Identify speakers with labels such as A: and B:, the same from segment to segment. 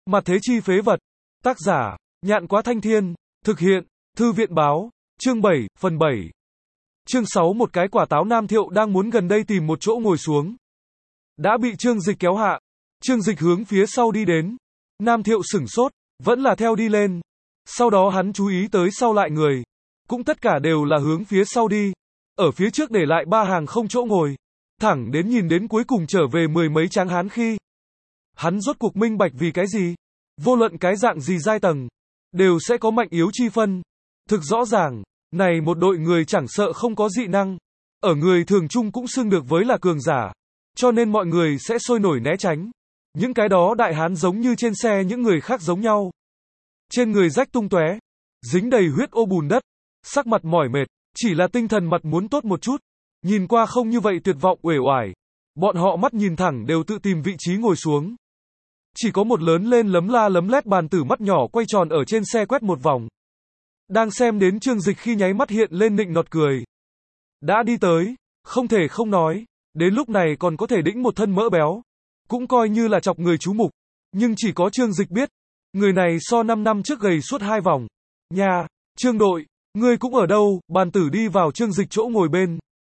A: Mặt thế chi phế vật. Tác giả, Nhạn Quá Thanh Thiên. Thực hiện, Thư viện Báo. Chương 7, phần 7. Chương 6. Một cái quả táo. Nam Thiệu đang muốn gần đây tìm một chỗ ngồi xuống. Đã bị Trương Dịch kéo hạ. Trương Dịch hướng phía sau đi đến. Nam Thiệu sửng sốt, vẫn là theo đi lên. Sau đó hắn chú ý tới sau lại người. Cũng tất cả đều là hướng phía sau đi. Ở phía trước để lại 3 hàng không chỗ ngồi. Thẳng đến nhìn đến cuối cùng trở về 10 mấy tráng hán khi. Hắn rốt cuộc minh bạch vì cái gì? Vô luận cái dạng gì giai tầng, đều sẽ có mạnh yếu chi phân. Thực rõ ràng, này một đội người chẳng sợ không có dị năng. Ở người thường chung cũng xưng được với là cường giả. Cho nên mọi người sẽ sôi nổi né tránh. Những cái đó đại hán giống như trên xe những người khác giống nhau. Trên người rách tung tóe, dính đầy huyết ô bùn đất, sắc mặt mỏi mệt, chỉ là tinh thần mặt muốn tốt một chút. Nhìn qua không như vậy tuyệt vọng uể oải. Bọn họ mắt nhìn thẳng đều tự tìm vị trí ngồi xuống. Chỉ có một lớn lên lấm la lấm lét bàn tử mắt nhỏ quay tròn ở trên xe quét một vòng. Đang xem đến Trương Dịch khi nháy mắt hiện lên nịnh nọt cười. Đã đi tới, không thể không nói, đến lúc này còn có thể đĩnh một thân mỡ béo. Cũng coi như là chọc người chú mục. Nhưng chỉ có Trương Dịch biết, người này so 5 năm trước gầy suốt 2 vòng. Nha, Trương đội, ngươi cũng ở đâu? Bàn tử đi vào Trương Dịch chỗ ngồi bên.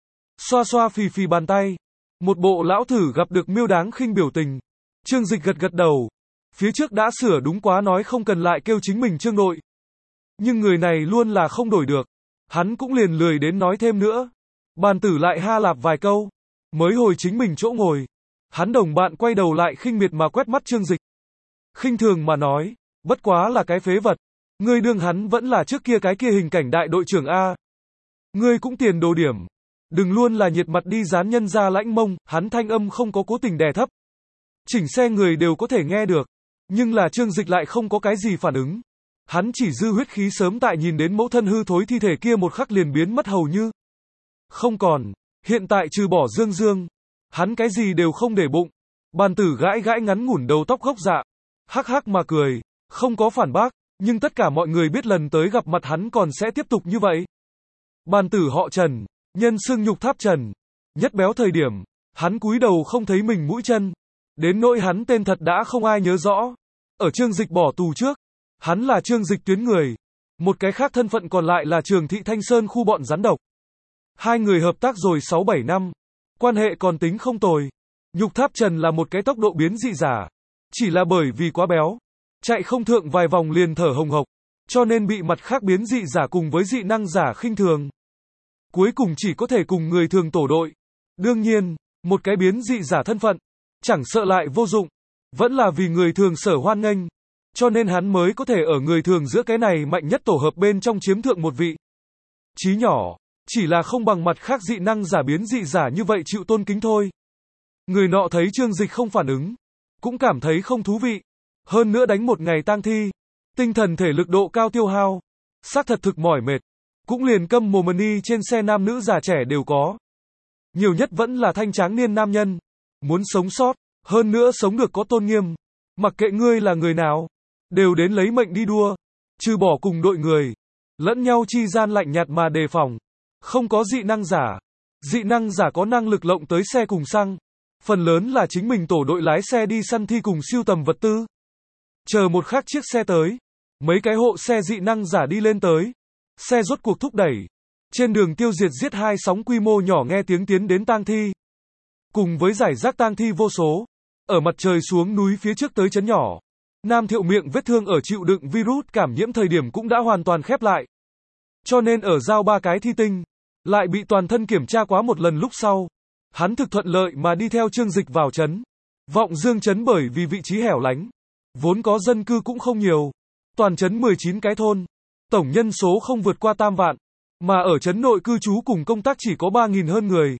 A: Xoa xoa phì phì bàn tay. Một bộ lão thử gặp được miêu đáng khinh biểu tình. Trương Dịch gật gật đầu. Phía trước đã sửa đúng quá nói không cần lại kêu chính mình Trương đội. Nhưng người này luôn là không đổi được. Hắn cũng liền lười đến nói thêm nữa. Bàn tử lại ha lạp vài câu. Mới hồi chính mình chỗ ngồi. Hắn đồng bạn quay đầu lại khinh miệt mà quét mắt Trương Dịch. Khinh thường mà nói. Bất quá là cái phế vật. Ngươi đương hắn vẫn là trước kia cái kia hình cảnh đại đội trưởng A. Ngươi cũng tiền đồ điểm. Đừng luôn là nhiệt mặt đi dán nhân ra lãnh mông. Hắn thanh âm không có cố tình đè thấp. Chỉnh xe người đều có thể nghe được. Nhưng là Trương Dịch lại không có cái gì phản ứng. Hắn chỉ dư huyết khí sớm tại nhìn đến mẫu thân hư thối thi thể kia một khắc liền biến mất hầu như không còn. Hiện tại trừ bỏ Dương Dương, hắn cái gì đều không để bụng. Bàn tử gãi gãi ngắn ngủn đầu tóc gốc dạ. Hắc hắc mà cười. Không có phản bác. Nhưng tất cả mọi người biết lần tới gặp mặt hắn còn sẽ tiếp tục như vậy. Bàn tử họ Trần. Nhân xưng nhục tháp Trần. Nhất béo thời điểm. Hắn cúi đầu không thấy mình mũi chân. Đến nỗi hắn tên thật đã không ai nhớ rõ. Ở Trương Dịch bỏ tù trước, hắn là Trương Dịch tuyến người. Một cái khác thân phận còn lại là Trường Thị Thanh Sơn khu bọn rắn độc. Hai người hợp tác rồi 6-7 năm. Quan hệ còn tính không tồi. Nhục tháp Trần là một cái tốc độ biến dị giả. Chỉ là bởi vì quá béo. Chạy không thượng vài vòng liền thở hồng hộc. Cho nên bị mặt khác biến dị giả cùng với dị năng giả khinh thường. Cuối cùng chỉ có thể cùng người thường tổ đội. Đương nhiên, một cái biến dị giả thân phận. Chẳng sợ lại vô dụng. Vẫn là vì người thường sở hoan nghênh. Cho nên hắn mới có thể ở người thường giữa cái này mạnh nhất tổ hợp bên trong chiếm thượng một vị chí nhỏ. Chỉ là không bằng mặt khác dị năng giả biến dị giả như vậy chịu tôn kính thôi. Người nọ thấy Trương Dịch không phản ứng. Cũng cảm thấy không thú vị. Hơn nữa đánh một ngày tang thi. Tinh thần thể lực độ cao tiêu hao. Xác thật thực mỏi mệt. Cũng liền câm mồm mani trên xe nam nữ già trẻ đều có. Nhiều nhất vẫn là thanh tráng niên nam nhân. Muốn sống sót, hơn nữa sống được có tôn nghiêm. Mặc kệ ngươi là người nào, đều đến lấy mệnh đi đua. Trừ bỏ cùng đội người. Lẫn nhau chi gian lạnh nhạt mà đề phòng. Không có dị năng giả. Dị năng giả có năng lực lộng tới xe cùng xăng. Phần lớn là chính mình tổ đội lái xe đi săn thi cùng siêu tầm vật tư. Chờ một khắc chiếc xe tới. Mấy cái hộ xe dị năng giả đi lên tới. Xe rốt cuộc thúc đẩy. Trên đường tiêu diệt giết 2 sóng quy mô nhỏ nghe tiếng tiến đến tang thi. Cùng với giải rác tang thi vô số. Ở mặt trời xuống núi phía trước tới trấn nhỏ. Nam Thiệu miệng vết thương ở chịu đựng virus cảm nhiễm thời điểm cũng đã hoàn toàn khép lại. Cho nên ở giao 3 cái thi tinh. Lại bị toàn thân kiểm tra quá một lần lúc sau. Hắn thực thuận lợi mà đi theo Trương Dịch vào trấn. Vọng Dương trấn bởi vì vị trí hẻo lánh. Vốn có dân cư cũng không nhiều. Toàn trấn 19 cái thôn. Tổng nhân số không vượt qua 3 vạn. Mà ở trấn nội cư trú cùng công tác chỉ có 3.000 hơn người.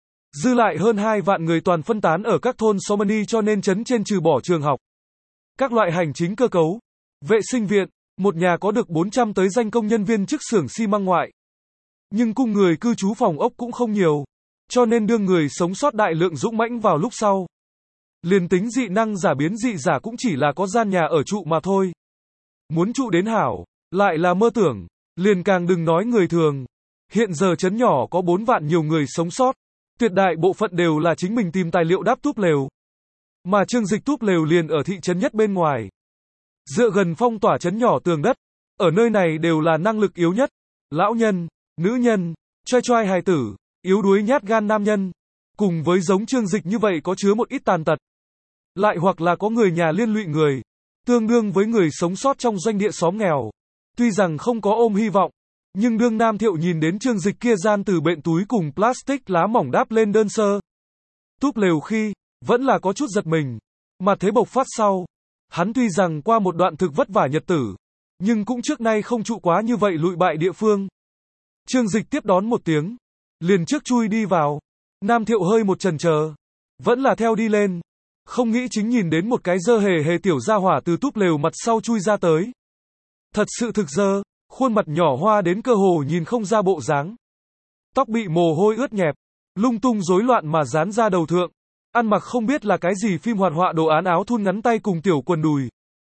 A: Dư lại hơn 2 vạn người toàn phân tán ở các thôn Somani cho nên trấn trên trừ bỏ trường học. Các loại hành chính cơ cấu. Vệ sinh viện. Một nhà có được 400 tới danh công nhân viên chức xưởng xi măng ngoại. Nhưng cung người cư trú phòng ốc cũng không nhiều. Cho nên đưa người sống sót đại lượng dũng mãnh vào lúc sau. Liền tính dị năng giả biến dị giả cũng chỉ là có gian nhà ở trụ mà thôi. Muốn trụ đến hảo, lại là mơ tưởng. Liền càng đừng nói người thường. Hiện giờ trấn nhỏ có 4 vạn nhiều người sống sót. Tuyệt đại bộ phận đều là chính mình tìm tài liệu đáp túp lều. Mà Trương Dịch túp lều liền ở thị trấn nhất bên ngoài. Dựa gần phong tỏa trấn nhỏ tường đất. Ở nơi này đều là năng lực yếu nhất. Lão nhân, nữ nhân, choai choai hài tử, yếu đuối nhát gan nam nhân. Cùng với giống Trương Dịch như vậy có chứa một ít tàn tật. Lại hoặc là có người nhà liên lụy người. Tương đương với người sống sót trong doanh địa xóm nghèo. Tuy rằng không có ôm hy vọng. Nhưng đương Nam Thiệu nhìn đến Trương Dịch kia gian từ bện túi cùng plastic lá mỏng đáp lên đơn sơ. Túp lều khi, vẫn là có chút giật mình. Mà thế bộc phát sau. Hắn tuy rằng qua một đoạn thực vất vả nhật tử. Nhưng cũng trước nay không trụ quá như vậy lụi bại địa phương. Trương Dịch tiếp đón một tiếng. Liền trước chui đi vào. Nam Thiệu hơi một chần chờ. Vẫn là theo đi lên. Không nghĩ chính nhìn đến một cái dơ hề hề tiểu gia hỏa từ túp lều mặt sau chui ra tới. Thật sự thực dơ. Khuôn mặt nhỏ hoa đến cơ hồ nhìn không ra bộ dáng. Tóc bị mồ hôi ướt nhẹp. Lung tung rối loạn mà dán ra đầu thượng. Ăn mặc không biết là cái gì phim hoạt họa đồ án áo thun ngắn tay cùng tiểu quần đùi.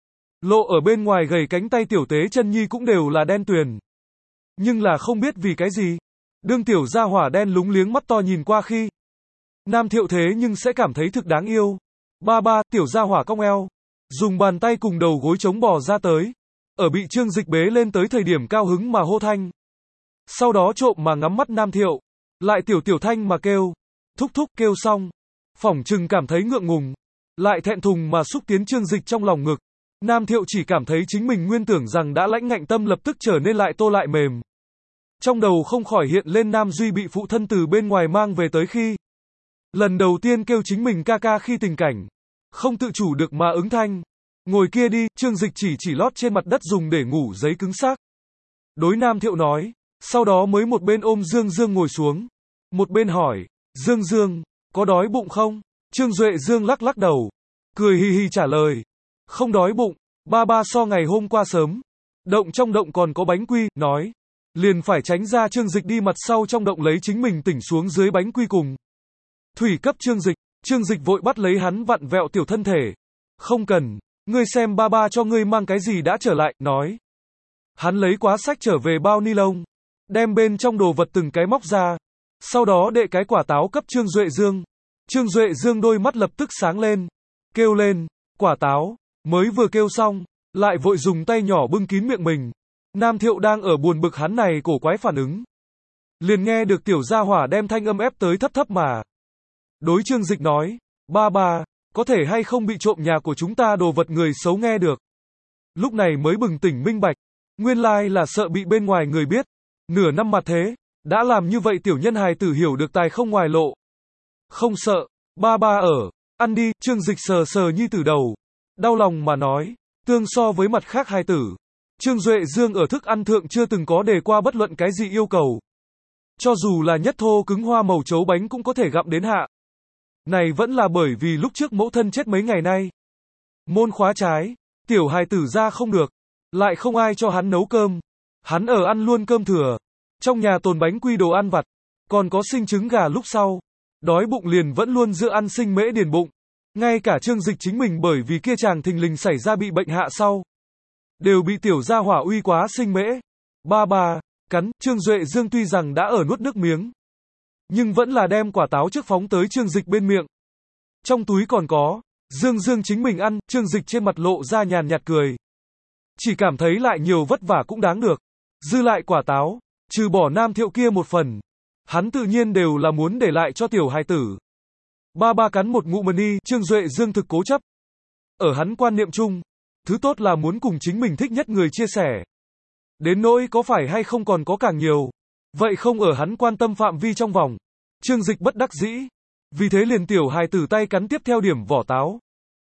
A: Lộ ở bên ngoài gầy cánh tay tiểu tế chân nhi cũng đều là đen tuyền. Nhưng là không biết vì cái gì. Đương tiểu gia hỏa đen lúng liếng mắt to nhìn qua khi. Nam Thiệu thế nhưng sẽ cảm thấy thực đáng yêu. Ba ba, tiểu gia hỏa cong eo. Dùng bàn tay cùng đầu gối chống bò ra tới. Ở bị Trương Dịch bế lên tới thời điểm cao hứng mà hô thanh. Sau đó trộm mà ngắm mắt Nam Thiệu. Lại tiểu thanh mà kêu. Thúc thúc kêu xong. Phỏng chừng cảm thấy ngượng ngùng. Lại thẹn thùng mà xúc tiến Trương Dịch trong lòng ngực. Nam Thiệu chỉ cảm thấy chính mình nguyên tưởng rằng đã lãnh ngạnh tâm lập tức trở nên lại tô lại mềm. Trong đầu không khỏi hiện lên Nam Duy bị phụ thân từ bên ngoài mang về tới khi. Lần đầu tiên kêu chính mình ca ca khi tình cảnh. Không tự chủ được mà ứng thanh. Ngồi kia đi, Trương Dịch chỉ lót trên mặt đất dùng để ngủ giấy cứng xác. Đối Nam Thiệu nói. Sau đó mới một bên ôm Dương Dương ngồi xuống. Một bên hỏi. Dương Dương, có đói bụng không? Trương Duệ Dương lắc lắc đầu. Cười hì hì trả lời. Không đói bụng. Ba ba so ngày hôm qua sớm. Động trong động còn có bánh quy, nói. Liền phải tránh ra Trương Dịch đi mặt sau trong động lấy chính mình tỉnh xuống dưới bánh quy cùng. Thủy cấp Trương Dịch. Trương Dịch vội bắt lấy hắn vặn vẹo tiểu thân thể. Không cần. Ngươi xem ba ba cho ngươi mang cái gì đã trở lại, nói. Hắn lấy quá sách trở về bao ni lông. Đem bên trong đồ vật từng cái móc ra. Sau đó đệ cái quả táo cấp Trương Duệ Dương. Trương Duệ Dương đôi mắt lập tức sáng lên. Kêu lên. Quả táo. Mới vừa kêu xong. Lại vội dùng tay nhỏ bưng kín miệng mình. Nam Thiệu đang ở buồn bực hắn này cổ quái phản ứng. Liền nghe được tiểu gia hỏa đem thanh âm ép tới thấp thấp mà. Đối Trương Dịch nói. Ba ba. Có thể hay không bị trộm nhà của chúng ta đồ vật người xấu nghe được. Lúc này mới bừng tỉnh minh bạch. Nguyên lai là sợ bị bên ngoài người biết. Nửa năm mặt thế. Đã làm như vậy tiểu nhân hài tử hiểu được tài không ngoài lộ. Không sợ. Ba ba ở. Ăn đi. Trương Dịch sờ sờ nhi tử đầu. Đau lòng mà nói. Tương so với mặt khác hài tử. Trương Duệ Dương ở thức ăn thượng chưa từng có đề qua bất luận cái gì yêu cầu. Cho dù là nhất thô cứng hoa màu chấu bánh cũng có thể gặm đến hạ. Này vẫn là bởi vì lúc trước mẫu thân chết mấy ngày nay. Môn khóa trái. Tiểu hài tử ra không được. Lại không ai cho hắn nấu cơm. Hắn ở ăn luôn cơm thừa. Trong nhà tồn bánh quy đồ ăn vặt. Còn có sinh trứng gà lúc sau. Đói bụng liền vẫn luôn giữ ăn sinh mễ điền bụng. Ngay cả Trương Dịch chính mình bởi vì kia chàng thình lình xảy ra bị bệnh hạ sau. Đều bị tiểu gia hỏa uy quá sinh mễ. Ba ba. Cắn. Trương Duệ Dương tuy rằng đã ở nuốt nước miếng. Nhưng vẫn là đem quả táo trước phóng tới Trương Dịch bên miệng. Trong túi còn có. Dương Dương chính mình ăn. Trương Dịch trên mặt lộ ra nhàn nhạt cười. Chỉ cảm thấy lại nhiều vất vả cũng đáng được. Dư lại quả táo. Trừ bỏ Nam Thiệu kia một phần. Hắn tự nhiên đều là muốn để lại cho tiểu hài tử. Ba ba cắn một ngụm mani. Trương Duệ Dương thực cố chấp. Ở hắn quan niệm chung. Thứ tốt là muốn cùng chính mình thích nhất người chia sẻ. Đến nỗi có phải hay không còn có càng nhiều. Vậy không ở hắn quan tâm phạm vi trong vòng. Trương Dịch bất đắc dĩ. Vì thế liền tiểu hài tử tay cắn tiếp theo điểm vỏ táo.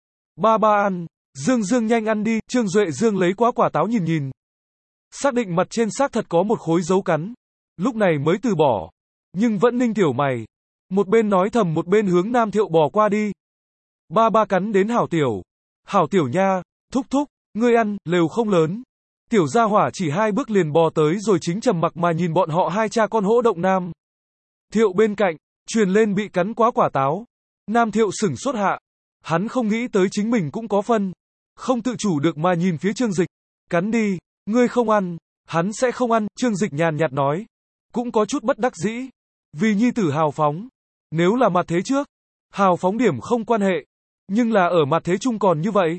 A: Ba ba ăn. Dương Dương nhanh ăn đi. Trương Duệ Dương lấy quá quả táo nhìn nhìn. Xác định mặt trên xác thật có một khối dấu cắn. Lúc này mới từ bỏ. Nhưng vẫn ninh tiểu mày. Một bên nói thầm một bên hướng Nam Thiệu bò qua đi. Ba ba cắn đến hảo tiểu. Hảo tiểu nha. Thúc thúc. Ngươi ăn. Lều không lớn. Tiểu gia hỏa chỉ 2 bước liền bò tới rồi chính trầm mặc mà nhìn bọn họ hai cha con hỗ động Nam Thiệu bên cạnh. Truyền lên bị cắn quá quả táo. Nam Thiệu sửng sốt hạ. Hắn không nghĩ tới chính mình cũng có phân. Không tự chủ được mà nhìn phía Trương Dịch. Cắn đi. Ngươi không ăn. Hắn sẽ không ăn. Trương Dịch nhàn nhạt nói. Cũng có chút bất đắc dĩ. Vì nhi tử hào phóng. Nếu là mặt thế trước. Hào phóng điểm không quan hệ. Nhưng là ở mặt thế chung còn như vậy.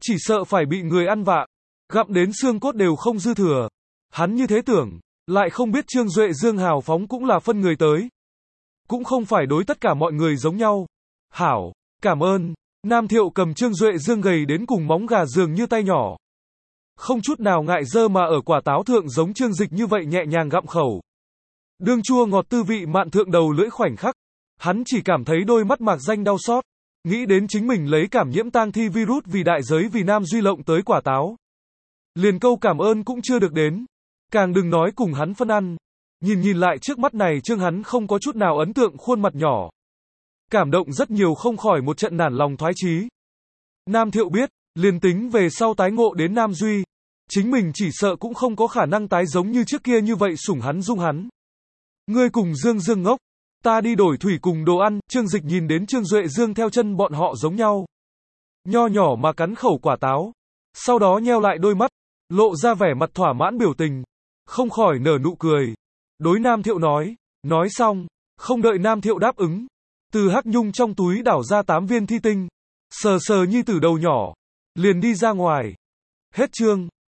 A: chỉ sợ phải bị người ăn vạ, gặm đến xương cốt đều không dư thừa. Hắn như thế tưởng, lại không biết Trương Duệ Dương hào phóng cũng là phân người tới. Cũng không phải đối tất cả mọi người giống nhau. Hảo, cảm ơn. Nam Thiệu cầm Trương Duệ Dương gầy đến cùng móng gà dường như tay nhỏ. Không chút nào ngại dơ mà ở quả táo thượng giống Trương Dịch như vậy nhẹ nhàng gặm khẩu. Đương chua ngọt tư vị mạn thượng đầu lưỡi khoảnh khắc. Hắn chỉ cảm thấy đôi mắt mạc danh đau xót. Nghĩ đến chính mình lấy cảm nhiễm tang thi virus vì đại giới vì Nam Duy lộng tới quả táo. Liền câu cảm ơn cũng chưa được đến. Càng đừng nói cùng hắn phân ăn. Nhìn lại trước mắt này Trương hắn không có chút nào ấn tượng khuôn mặt nhỏ. Cảm động rất nhiều không khỏi một trận nản lòng thoái chí. Nam Thiệu biết, liền tính về sau tái ngộ đến Nam Duy. Chính mình chỉ sợ cũng không có khả năng tái giống như trước kia như vậy sủng hắn dung hắn. Ngươi cùng Dương Dương ngốc. Ta đi đổi thủy cùng đồ ăn. Trương Dịch nhìn đến Trương Duệ Dương theo chân bọn họ giống nhau. Nho nhỏ mà cắn khẩu quả táo. Sau đó nheo lại đôi mắt. Lộ ra vẻ mặt thỏa mãn biểu tình. Không khỏi nở nụ cười. Đối Nam Thiệu nói. Nói xong. Không đợi Nam Thiệu đáp ứng. Từ Hắc Nhung trong túi đảo ra 8 viên thi tinh. Sờ sờ nhi tử đầu nhỏ. Liền đi ra ngoài. Hết chương.